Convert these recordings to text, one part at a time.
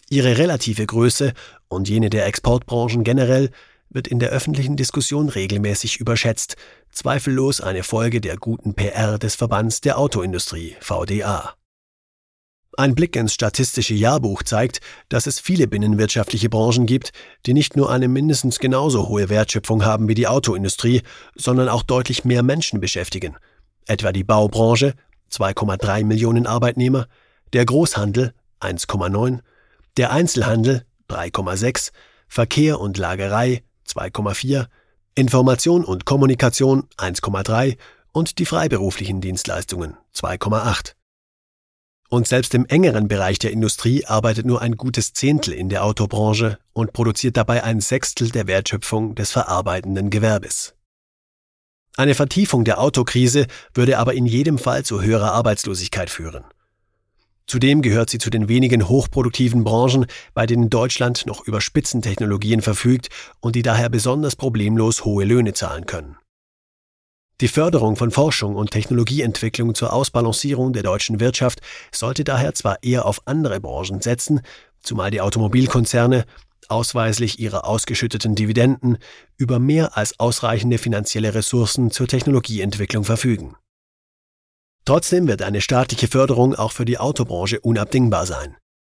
Ihre relative Größe und jene der Exportbranchen generell wird in der öffentlichen Diskussion regelmäßig überschätzt, zweifellos eine Folge der guten PR des Verbands der Autoindustrie, VDA. Ein Blick ins statistische Jahrbuch zeigt, dass es viele binnenwirtschaftliche Branchen gibt, die nicht nur eine mindestens genauso hohe Wertschöpfung haben wie die Autoindustrie, sondern auch deutlich mehr Menschen beschäftigen. Etwa die Baubranche, 2,3 Millionen Arbeitnehmer, der Großhandel, 1,9, der Einzelhandel, 3,6, Verkehr und Lagerei, 2,4, Information und Kommunikation, 1,3 und die freiberuflichen Dienstleistungen, 2,8. Und selbst im engeren Bereich der Industrie arbeitet nur ein gutes Zehntel in der Autobranche und produziert dabei ein Sechstel der Wertschöpfung des verarbeitenden Gewerbes. Eine Vertiefung der Autokrise würde aber in jedem Fall zu höherer Arbeitslosigkeit führen. Zudem gehört sie zu den wenigen hochproduktiven Branchen, bei denen Deutschland noch über Spitzentechnologien verfügt und die daher besonders problemlos hohe Löhne zahlen können. Die Förderung von Forschung und Technologieentwicklung zur Ausbalancierung der deutschen Wirtschaft sollte daher zwar eher auf andere Branchen setzen, zumal die Automobilkonzerne, ausweislich ihrer ausgeschütteten Dividenden, über mehr als ausreichende finanzielle Ressourcen zur Technologieentwicklung verfügen. Trotzdem wird eine staatliche Förderung auch für die Autobranche unabdingbar sein.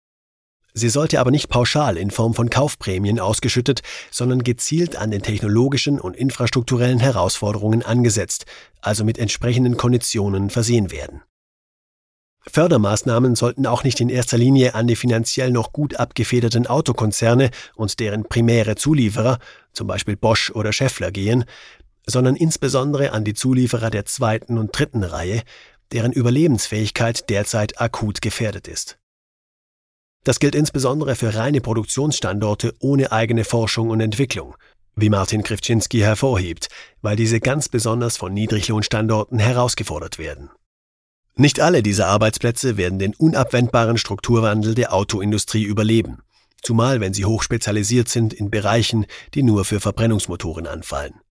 Sie sollte aber nicht pauschal in Form von Kaufprämien ausgeschüttet, sondern gezielt an den technologischen und infrastrukturellen Herausforderungen angesetzt, also mit entsprechenden Konditionen versehen werden. Fördermaßnahmen sollten auch nicht in erster Linie an die finanziell noch gut abgefederten Autokonzerne und deren primäre Zulieferer, zum Beispiel Bosch oder Schaeffler, gehen, sondern insbesondere an die Zulieferer der zweiten und dritten Reihe, deren Überlebensfähigkeit derzeit akut gefährdet ist. Das gilt insbesondere für reine Produktionsstandorte ohne eigene Forschung und Entwicklung, wie Martin Krywczynski hervorhebt, weil diese ganz besonders von Niedriglohnstandorten herausgefordert werden. Nicht alle dieser Arbeitsplätze werden den unabwendbaren Strukturwandel der Autoindustrie überleben, zumal wenn sie hochspezialisiert sind in Bereichen, die nur für Verbrennungsmotoren anfallen.